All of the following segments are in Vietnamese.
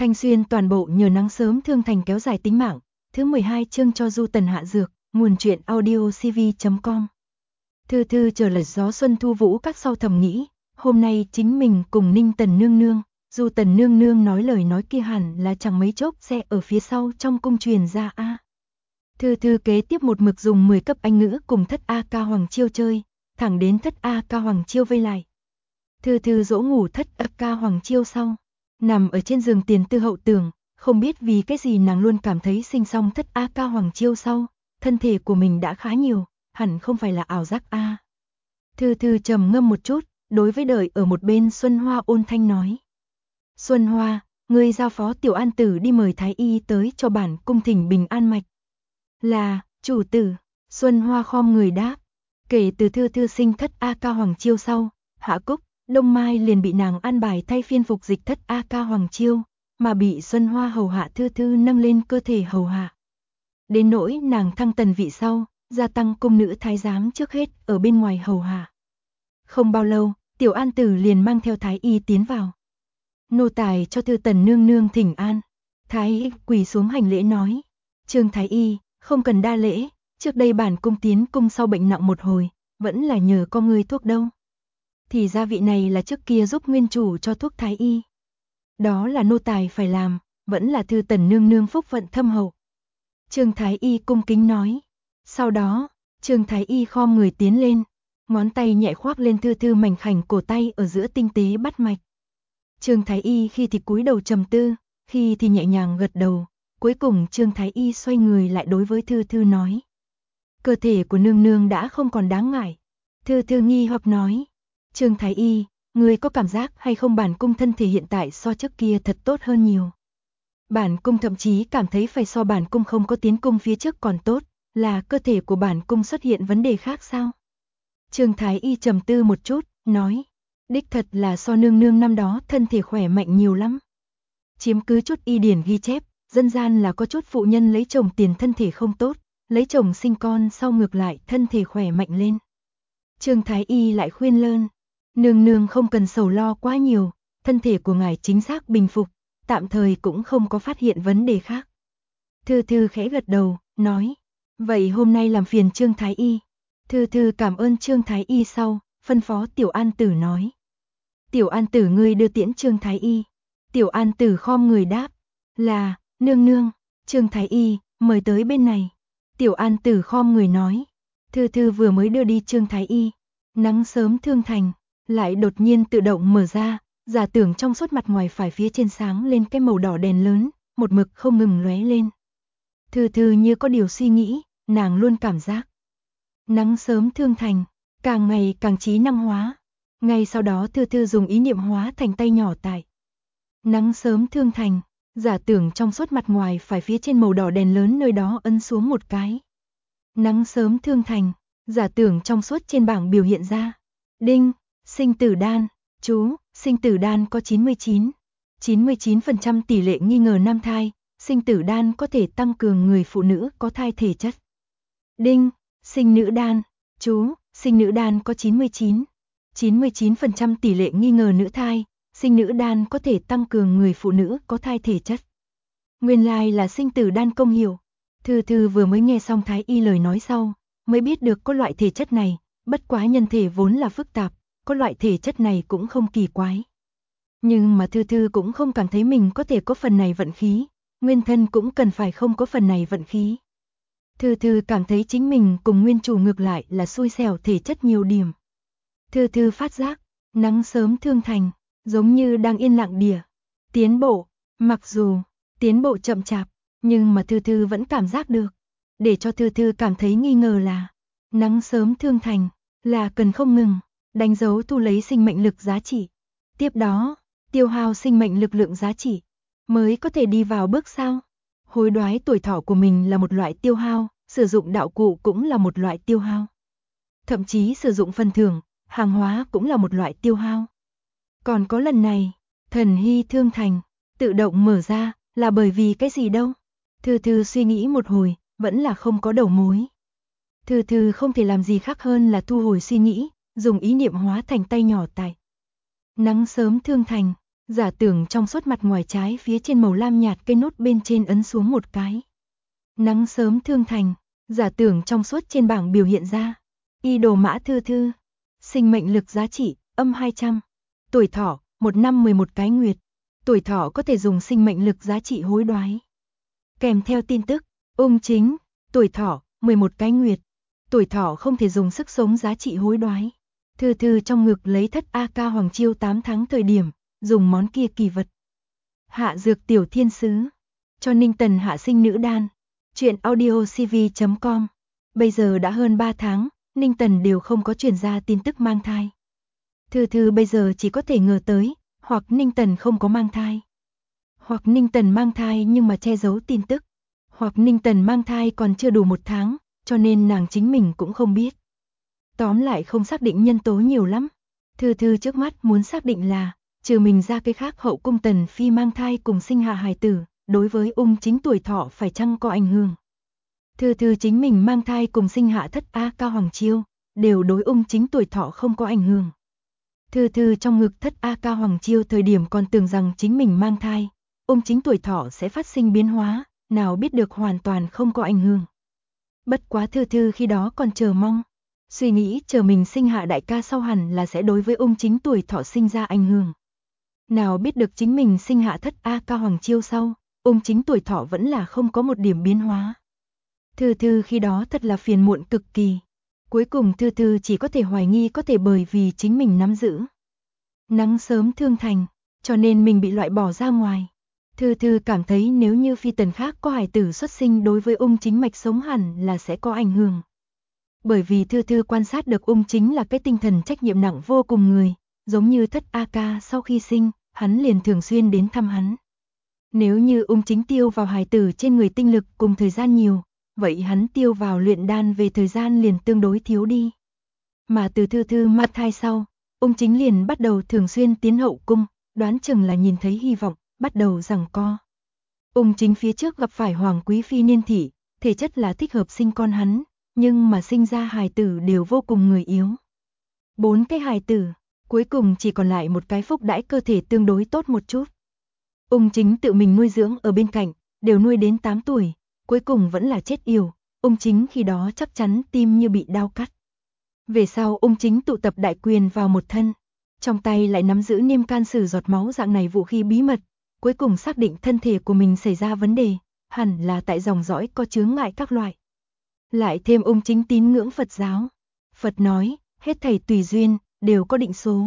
Thanh Xuyên toàn bộ nhờ nắng sớm thương thành kéo dài tính mạng. Thứ 12 chương cho Du Tần hạ dược, nguồn truyện audiocv.com. Thư Thư chờ lật gió xuân thu vũ các sau thầm nghĩ, hôm nay chính mình cùng Ninh Tần nương nương, Du Tần nương nương nói lời nói kia hẳn là chẳng mấy chốc sẽ ở phía sau trong cung truyền ra a. Thư Thư kế tiếp một mực dùng 10 cấp Anh ngữ cùng thất A Ca Hoàng Chiêu chơi, thẳng đến thất A Ca Hoàng Chiêu vây lại. Thư Thư dỗ ngủ thất A Ca Hoàng Chiêu sau, nằm ở trên giường tiền tư hậu tường, không biết vì cái gì nàng luôn cảm thấy sinh xong thất A Ca Hoàng Chiêu sau, thân thể của mình đã khá nhiều, hẳn không phải là ảo giác a. Thư Thư trầm ngâm một chút, đối với đợi ở một bên Xuân Hoa ôn thanh nói. Xuân Hoa, ngươi giao phó Tiểu An Tử đi mời Thái Y tới cho bản cung thỉnh bình an mạch. Là, chủ tử, Xuân Hoa khom người đáp. Kể từ Thư Thư sinh thất A Ca Hoàng Chiêu sau, Hạ Cúc, Đông Mai liền bị nàng an bài thay phiên phục dịch thất A Ca Hoàng Chiêu, mà bị Xuân Hoa hầu hạ Thư Thư nâng lên cơ thể hầu hạ. Đến nỗi nàng thăng tần vị sau, gia tăng cung nữ thái giám trước hết ở bên ngoài hầu hạ. Không bao lâu, Tiểu An Tử liền mang theo Thái Y tiến vào. Nô tài cho Thư Tần nương nương thỉnh an. Thái Y quỳ xuống hành lễ nói. Trương Thái Y, không cần đa lễ, trước đây bản cung tiến cung sau bệnh nặng một hồi, vẫn là nhờ có ngươi thuốc đâu. Thì ra vị này là trước kia giúp nguyên chủ cho thuốc Thái Y. Đó là nô tài phải làm, vẫn là Thư Tần nương nương phúc phận thâm hậu. Trương Thái Y cung kính nói. Sau đó, Trương Thái Y khom người tiến lên, ngón tay nhẹ khoác lên Thư Thư mảnh khảnh cổ tay ở giữa tinh tế bắt mạch. Trương Thái Y khi thì cúi đầu trầm tư, khi thì nhẹ nhàng gật đầu, cuối cùng Trương Thái Y xoay người lại đối với Thư Thư nói. Cơ thể của nương nương đã không còn đáng ngại. Thư Thư nghi hoặc nói. Trương Thái Y, người có cảm giác hay không bản cung thân thể hiện tại so trước kia thật tốt hơn nhiều. Bản cung thậm chí cảm thấy phải so bản cung không có tiến cung phía trước còn tốt, là cơ thể của bản cung xuất hiện vấn đề khác sao? Trương Thái Y trầm tư một chút, nói, đích thật là so nương nương năm đó thân thể khỏe mạnh nhiều lắm. Chiếm cứ chút y điển ghi chép, dân gian là có chút phụ nhân lấy chồng tiền thân thể không tốt, lấy chồng sinh con sau ngược lại thân thể khỏe mạnh lên. Trương Thái Y lại khuyên lơn, nương nương không cần sầu lo quá nhiều, thân thể của ngài chính xác bình phục, tạm thời cũng không có phát hiện vấn đề khác. Thư Thư khẽ gật đầu, nói, vậy hôm nay làm phiền Trương Thái Y. Thư Thư cảm ơn Trương Thái Y sau, phân phó Tiểu An Tử nói. Tiểu An Tử ngươi đưa tiễn Trương Thái Y. Tiểu An Tử khom người đáp, là, nương nương, Trương Thái Y, mời tới bên này. Tiểu An Tử khom người nói, Thư Thư vừa mới đưa đi Trương Thái Y. Nắng sớm thương thành, lại đột nhiên tự động mở ra, giả tưởng trong suốt mặt ngoài phải phía trên sáng lên cái màu đỏ đèn lớn, một mực không ngừng lóe lên. Thư Thư như có điều suy nghĩ, nàng luôn cảm giác. Nắng sớm thương thành, càng ngày càng trí năng hóa. Ngay sau đó Thư Thư dùng ý niệm hóa thành tay nhỏ tại. Nắng sớm thương thành, giả tưởng trong suốt mặt ngoài phải phía trên màu đỏ đèn lớn nơi đó ấn xuống một cái. Nắng sớm thương thành, giả tưởng trong suốt trên bảng biểu hiện ra. Đinh, sinh tử đan, chú, sinh tử đan có 99% tỷ lệ nghi ngờ nam thai, sinh tử đan có thể tăng cường người phụ nữ có thai thể chất. Đinh, sinh nữ đan, chú, sinh nữ đan có 99% tỷ lệ nghi ngờ nữ thai, sinh nữ đan có thể tăng cường người phụ nữ có thai thể chất. Nguyên lai là sinh tử đan công hiệu. Thư Thư vừa mới nghe xong Thái Y lời nói sau, mới biết được có loại thể chất này, bất quá nhân thể vốn là phức tạp, có loại thể chất này cũng không kỳ quái. Nhưng mà Thư Thư cũng không cảm thấy mình có thể có phần này vận khí, nguyên thân cũng cần phải không có phần này vận khí. Thư Thư cảm thấy chính mình cùng nguyên chủ ngược lại là xui xẻo thể chất nhiều điểm. Thư Thư phát giác, nắng sớm thương thành, giống như đang yên lặng đìa, tiến bộ, mặc dù tiến bộ chậm chạp, nhưng mà Thư Thư vẫn cảm giác được. Để cho Thư Thư cảm thấy nghi ngờ là, nắng sớm thương thành, là cần không ngừng, đánh dấu thu lấy sinh mệnh lực giá trị. Tiếp đó, tiêu hao sinh mệnh lực lượng giá trị, mới có thể đi vào bước sau. Hối đoái tuổi thọ của mình là một loại tiêu hao, sử dụng đạo cụ cũng là một loại tiêu hao. Thậm chí sử dụng phần thưởng, hàng hóa cũng là một loại tiêu hao. Còn có lần này, thần hy thương thành, tự động mở ra, là bởi vì cái gì đâu? Thư Thư suy nghĩ một hồi, vẫn là không có đầu mối. Thư Thư không thể làm gì khác hơn là thu hồi suy nghĩ, dùng ý niệm hóa thành tay nhỏ tại. Nắng sớm thương thành, Giả tưởng trong suốt mặt ngoài trái phía trên màu lam nhạt cây nút bên trên ấn xuống một cái. Nắng sớm thương thành, giả tưởng trong suốt trên bảng biểu hiện ra. Y đồ mã thư thư, sinh mệnh lực giá trị, âm 200. Tuổi thọ, 1 năm 11 cái nguyệt. Tuổi thọ có thể dùng sinh mệnh lực giá trị hối đoái. Kèm theo tin tức, ung chính, tuổi thọ, 11 cái nguyệt. Tuổi thọ không thể dùng sức sống giá trị hối đoái. Thư thư trong ngực lấy thất AK Hoàng Chiêu 8 tháng thời điểm, dùng món kia kỳ vật. Hạ dược tiểu thiên sứ, cho Ninh Tần hạ sinh nữ đan. Chuyện audiocv.com. Bây giờ đã hơn 3 tháng, Ninh Tần đều không có truyền ra tin tức mang thai. Thư thư bây giờ chỉ có thể ngờ tới, hoặc Ninh Tần không có mang thai. Hoặc Ninh Tần mang thai nhưng mà che giấu tin tức. Hoặc Ninh Tần mang thai còn chưa đủ 1 tháng, cho nên nàng chính mình cũng không biết. Tóm lại không xác định nhân tố nhiều lắm. Thư thư trước mắt muốn xác định là, trừ mình ra cái khác hậu cung Tần Phi mang thai cùng sinh hạ hài tử, đối với ung chính tuổi thọ phải chăng có ảnh hưởng. Thư thư chính mình mang thai cùng sinh hạ thất AK Hoàng Chiêu, đều đối ung chính tuổi thọ không có ảnh hưởng. Thư thư trong ngực thất AK Hoàng Chiêu thời điểm còn tưởng rằng chính mình mang thai, ung chính tuổi thọ sẽ phát sinh biến hóa, nào biết được hoàn toàn không có ảnh hưởng. Bất quá thư thư khi đó còn chờ mong, suy nghĩ chờ mình sinh hạ đại ca sau hẳn là sẽ đối với ung chính tuổi thọ sinh ra ảnh hưởng. Nào biết được chính mình sinh hạ thất AK Hoàng Chiêu sau, ung chính tuổi thọ vẫn là không có một điểm biến hóa. Thư thư khi đó thật là phiền muộn cực kỳ. Cuối cùng thư thư chỉ có thể hoài nghi có thể bởi vì chính mình nắm giữ nắng sớm thương thành, cho nên mình bị loại bỏ ra ngoài. Thư thư cảm thấy nếu như phi tần khác có hài tử xuất sinh đối với ung chính mạch sống hẳn là sẽ có ảnh hưởng. Bởi vì thư thư quan sát được ung chính là cái tinh thần trách nhiệm nặng vô cùng người, giống như thất AK sau khi sinh, hắn liền thường xuyên đến thăm hắn. Nếu như ung chính tiêu vào hài tử trên người tinh lực cùng thời gian nhiều, vậy hắn tiêu vào luyện đan về thời gian liền tương đối thiếu đi. Mà từ thư thư mang thai sau, ung chính liền bắt đầu thường xuyên tiến hậu cung, đoán chừng là nhìn thấy hy vọng, bắt đầu giằng co. Ung chính phía trước gặp phải hoàng quý phi niên thị, thể chất là thích hợp sinh con hắn, nhưng mà sinh ra hài tử đều vô cùng người yếu. 4 cái hài tử, cuối cùng chỉ còn lại một cái phúc đãi cơ thể tương đối tốt một chút. Ung chính tự mình nuôi dưỡng ở bên cạnh, đều nuôi đến 8 tuổi, cuối cùng vẫn là chết yểu, ung chính khi đó chắc chắn tim như bị đao cắt. Về sau ung chính tụ tập đại quyền vào một thân, trong tay lại nắm giữ niêm can sử giọt máu dạng này vũ khí bí mật, cuối cùng xác định thân thể của mình xảy ra vấn đề, hẳn là tại dòng dõi có chướng ngại các loại. Lại thêm ung chính tín ngưỡng Phật giáo. Phật nói, hết thảy tùy duyên, đều có định số.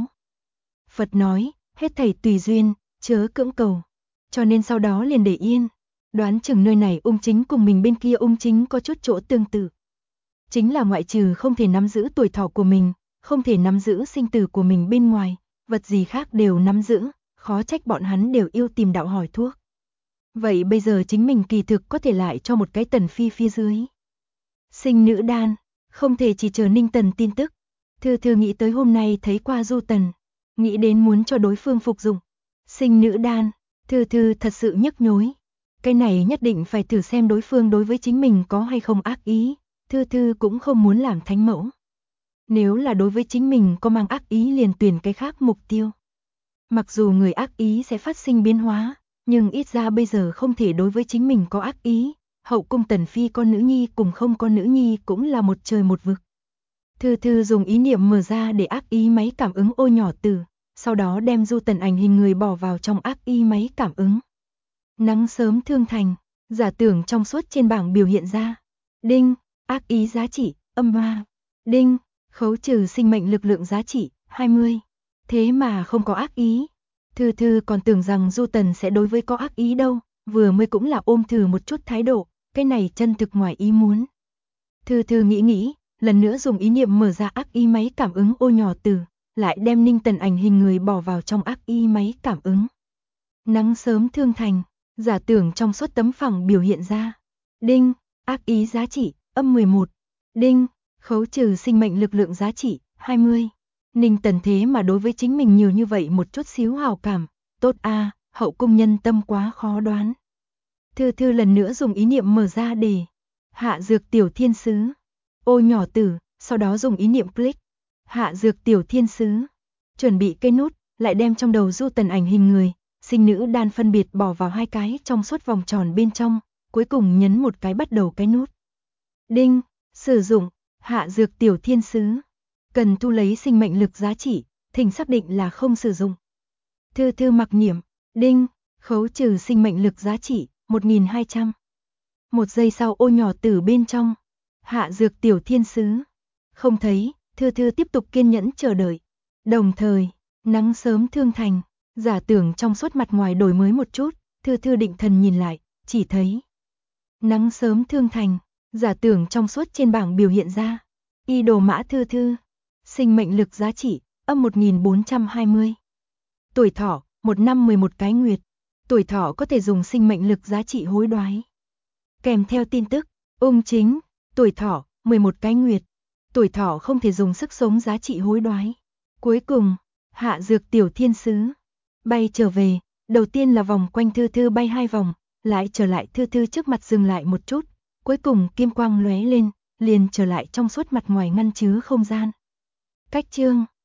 Phật nói, hết thảy tùy duyên, chớ cưỡng cầu. Cho nên sau đó liền để yên. Đoán chừng nơi này ung chính cùng mình bên kia ung chính có chút chỗ tương tự. Chính là ngoại trừ không thể nắm giữ tuổi thọ của mình, không thể nắm giữ sinh tử của mình bên ngoài, vật gì khác đều nắm giữ, khó trách bọn hắn đều yêu tìm đạo hỏi thuốc. Vậy bây giờ chính mình kỳ thực có thể lại cho một cái Tần Phi phía dưới. Sinh nữ đan, không thể chỉ chờ Ninh Tần tin tức. Thư thư nghĩ tới hôm nay thấy qua Du Tần, nghĩ đến muốn cho đối phương phục dụng. Sinh nữ đan, thư thư thật sự nhức nhối. Cái này nhất định phải thử xem đối phương đối với chính mình có hay không ác ý, thư thư cũng không muốn làm thánh mẫu. Nếu là đối với chính mình có mang ác ý liền tuyển cái khác mục tiêu. Mặc dù người ác ý sẽ phát sinh biến hóa, nhưng ít ra bây giờ không thể đối với chính mình có ác ý. Hậu cung Tần Phi con nữ nhi cùng không con nữ nhi cũng là một trời một vực. Thư thư dùng ý niệm mở ra để ác ý máy cảm ứng ô nhỏ tử, sau đó đem Du Tần ảnh hình người bỏ vào trong ác ý máy cảm ứng. Nắng sớm thương thành, giả tưởng trong suốt trên bảng biểu hiện ra. Đinh, ác ý giá trị, âm hoa. Đinh, khấu trừ sinh mệnh lực lượng giá trị, 20. Thế mà không có ác ý. Thư thư còn tưởng rằng Du Tần sẽ đối với có ác ý đâu, vừa mới cũng là ôm thử một chút thái độ, cái này chân thực ngoài ý muốn. Thư thư nghĩ, lần nữa dùng ý niệm mở ra ác ý máy cảm ứng ô nhỏ tử, lại đem Ninh Tần ảnh hình người bỏ vào trong ác ý máy cảm ứng. Nắng sớm thương thành, giả tưởng trong suốt tấm phẳng biểu hiện ra. Đinh, ác ý giá trị, âm 11. Đinh, khấu trừ sinh mệnh lực lượng giá trị, 20. Ninh Tần thế mà đối với chính mình nhiều như vậy một chút xíu hào cảm, tốt a, hậu cung nhân tâm quá khó đoán. Thư thư lần nữa dùng ý niệm mở ra để hạ dược tiểu thiên sứ, ô nhỏ tử, sau đó dùng ý niệm click, hạ dược tiểu thiên sứ, chuẩn bị cây nút, lại đem trong đầu Du Tần ảnh hình người, sinh nữ đan phân biệt bỏ vào 2 cái trong suốt vòng tròn bên trong, cuối cùng nhấn một cái bắt đầu cái nút. Đinh, sử dụng, hạ dược tiểu thiên sứ. Cần thu lấy sinh mệnh lực giá trị, thỉnh xác định là không sử dụng. Thư mặc niệm, đinh, khấu trừ sinh mệnh lực giá trị, 1200. 1 giây sau ô nhỏ từ bên trong, hạ dược tiểu thiên sứ. Không thấy, Thư tiếp tục kiên nhẫn chờ đợi. Đồng thời, nắng sớm thương thành, giả tưởng trong suốt mặt ngoài đổi mới một chút, Thư định thần nhìn lại, chỉ thấy nắng sớm thương thành, giả tưởng trong suốt trên bảng biểu hiện ra. Y đồ mã Thư, sinh mệnh lực giá trị, âm 1420. Tuổi thọ, 1 năm 11 cái nguyệt. Tuổi thọ có thể dùng sinh mệnh lực giá trị hối đoái. Kèm theo tin tức, ung chính, tuổi thọ, 11 cái nguyệt. Tuổi thọ không thể dùng sức sống giá trị hối đoái. Cuối cùng, hạ dược tiểu thiên sứ. Bay trở về, đầu tiên là vòng quanh Thư bay 2 vòng, lại trở lại Thư trước mặt dừng lại một chút. Cuối cùng kim quang lóe lên, liền trở lại trong suốt mặt ngoài ngăn chứa không gian. Cách chương